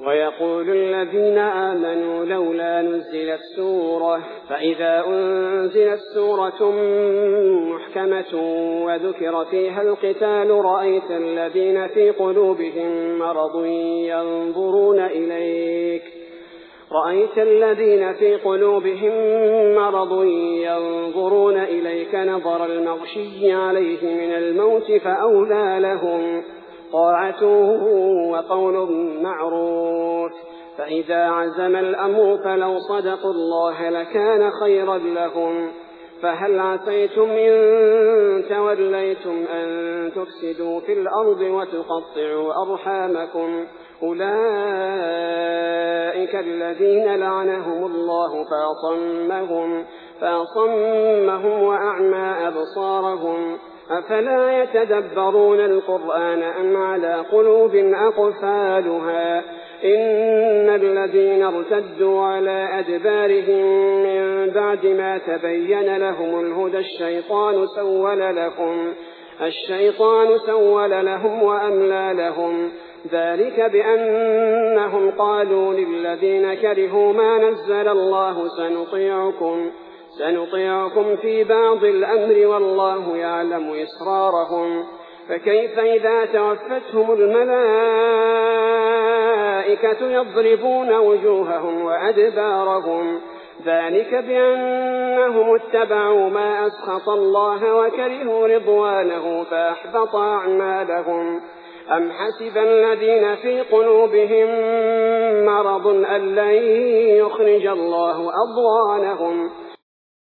ويقول الذين آمنوا لولا نزلت سورة فإذا أنزلت سورة محكمة وذكر فيها القتال رأيت الذين في قلوبهم مرض ينظرون إليك نظر المغشي عليه من الموت فأولى لهم طاعة وقول معروف فإذا عزم الأمر فلو صدقوا الله لكان خيرا لهم فهل عسيتم إن توليتم أن تفسدوا في الأرض وتقطعوا أرحامكم أولئك الذين لعنهم الله فأصمهم وأعمى أبصارهم أفلا يتدبرون القرآن أم على قلوب أقفالها إن الذين ارتدوا على أدبارهم من بعد ما تبين لهم الهدى الشيطان سول لهم وأملى لهم ذلك بأنهم قالوا للذين كرهوا ما نزل الله سنطيعكم في بعض الأمر والله يعلم إسرارهم فكيف إذا توفتهم الملائكة يضربون وجوههم وأدبارهم ذلك بأنهم اتبعوا ما أسخط الله وكرهوا رضوانه فأحبط أعمالهم أم حسب الذين في قلوبهم مرض أن لن يخرج الله أضغانهم